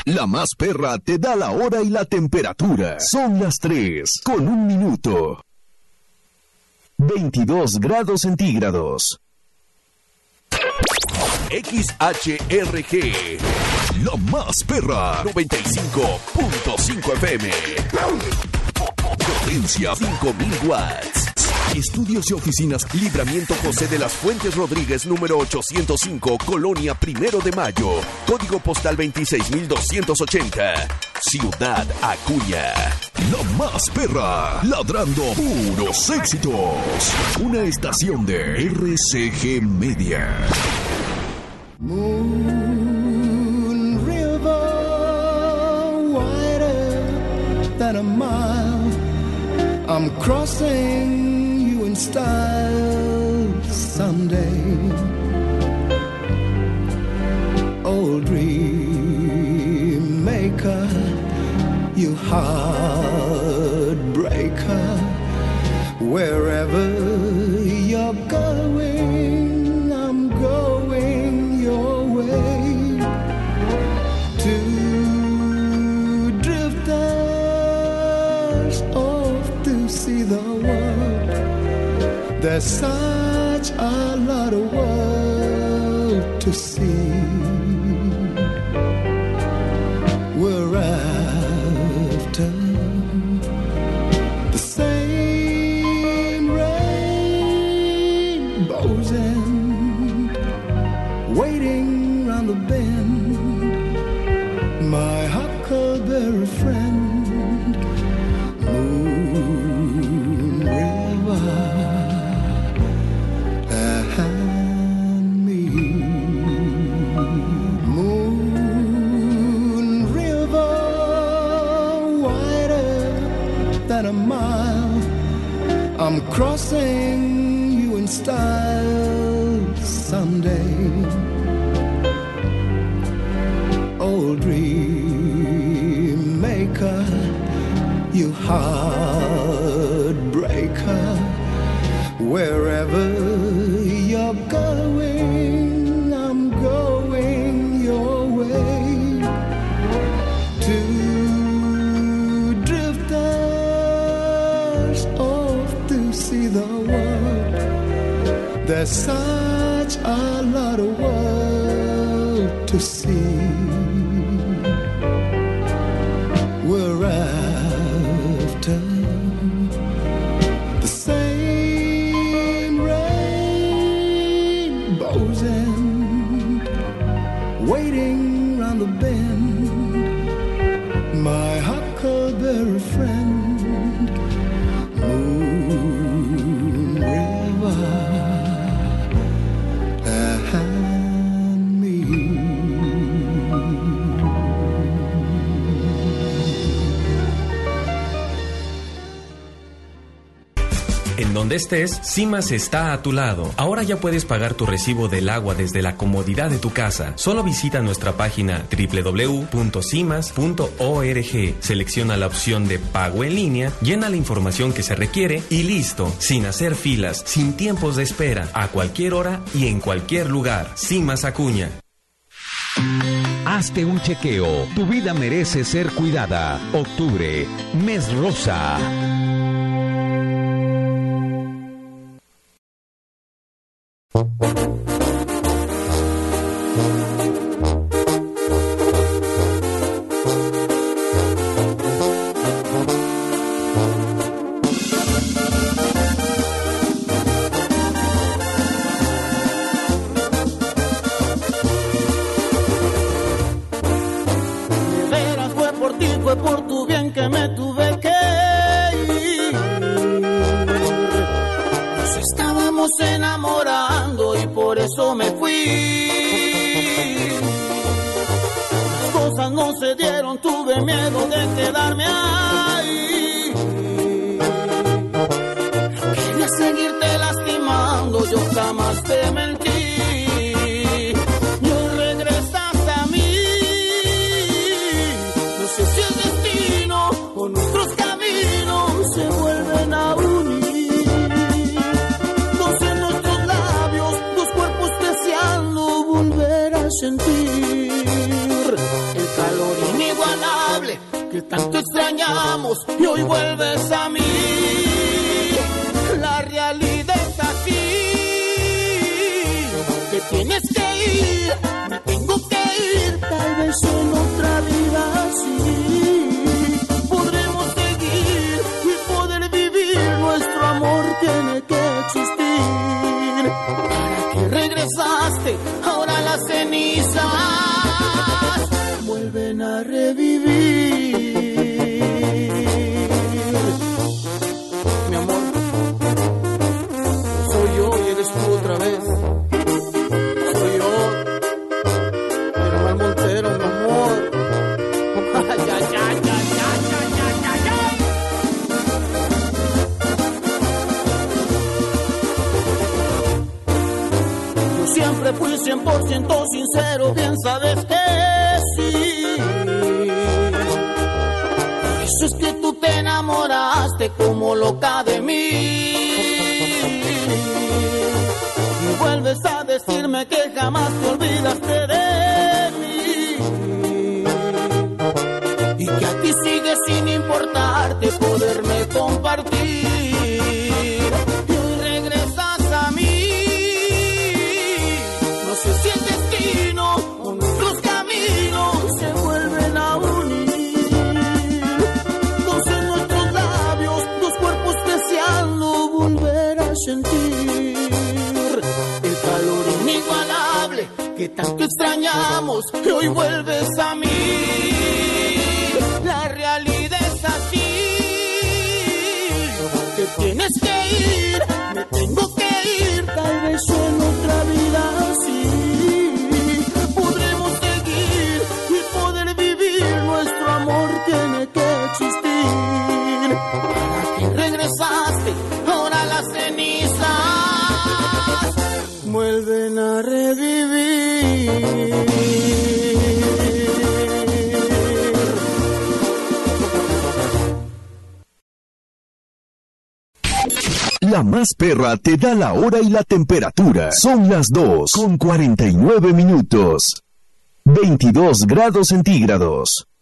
La Más Perra te da la hora y la temperatura. Son las 3:01. 22 grados centígrados. XHRG, La Más Perra, 95.5 FM. Potencia 5000 watts. Estudios y oficinas Libramiento José de las Fuentes Rodríguez, número 805, Colonia Primero de Mayo. Código postal 26280. Ciudad Acuña. La Más Perra, ladrando puros éxitos. Una estación de RCG Media. Moon River, wider than a mile. I'm crossing you in style someday. Old dream maker, you heartbreaker. Wherever you're going, I'm going your way. Two drifters off to see the world. There's such a lot of world to see. We're after the same rainbows and waiting round the bend. My huckleberry friend, Moon River and me. Moon River, wider than a mile. I'm crossing you in style someday. Old dream maker, you heartbreaker. Wherever you're going, I'm going your way. Two drifters off to see the world. There's such a lot of world to see. We're after the same rainbows and waiting round the bend. My huckleberry friend, Moon River and me. En donde estés, Cimas está a tu lado. Ahora ya puedes pagar tu recibo del agua desde la comodidad de tu casa. Solo visita nuestra página www.cimas.org. Selecciona la opción de pago en línea, llena la información que se requiere y listo. Sin hacer filas, sin tiempos de espera, a cualquier hora y en cualquier lugar. Cimas Acuña. Hazte un chequeo. Tu vida merece ser cuidada. Octubre, mes rosa. Fue por tu bien que me tuve que ir. Nos estábamos enamorando y por eso me fui. Las cosas no se dieron, tuve miedo de quedarme ahí. No quería seguirte lastimando, yo jamás te mentí. Nuestros caminos se vuelven a unir. Dos en nuestros labios, dos cuerpos deseando volver a sentir el calor y tanto extrañamos y hoy vuelves a mí. La realidad es así, que tienes que ir, me tengo que ir, tal vez en otra vida sí podremos seguir y poder vivir, nuestro amor tiene que existir. ¿Para qué regresaste? Ahora las cenizas vuelven a revivir. Mi amor, soy yo y eres tú otra vez. Soy yo, pero mal Montero, mi amor. Ay, ay, ay, ay, ay, ay, ay, ay. Yo siempre fui 100% sincero, bien sabes que sí. Eso es que tú te enamoraste como loca de mí. Y vuelves a decirme que jamás te olvidaste de mí. Y que a ti sigue sin importarte poderme compartir. Y hoy regresas a mí. No sé si el destino o nuestros caminos se vuelven a unir. Dos en nuestros labios, dos cuerpos deseando volver a sentir el calor inigualable que tanto extrañamos y hoy vuelves a mí. La realidad es así, que tienes que ir, me tengo que ir, tal vez en otra vida sí podremos seguir y poder vivir, nuestro amor tiene que existir. ¿Para qué regresaste? Ahora las cenizas vuelven a revivir. La Más Perra te da la hora y la temperatura. Son las 2:49. 22 grados centígrados.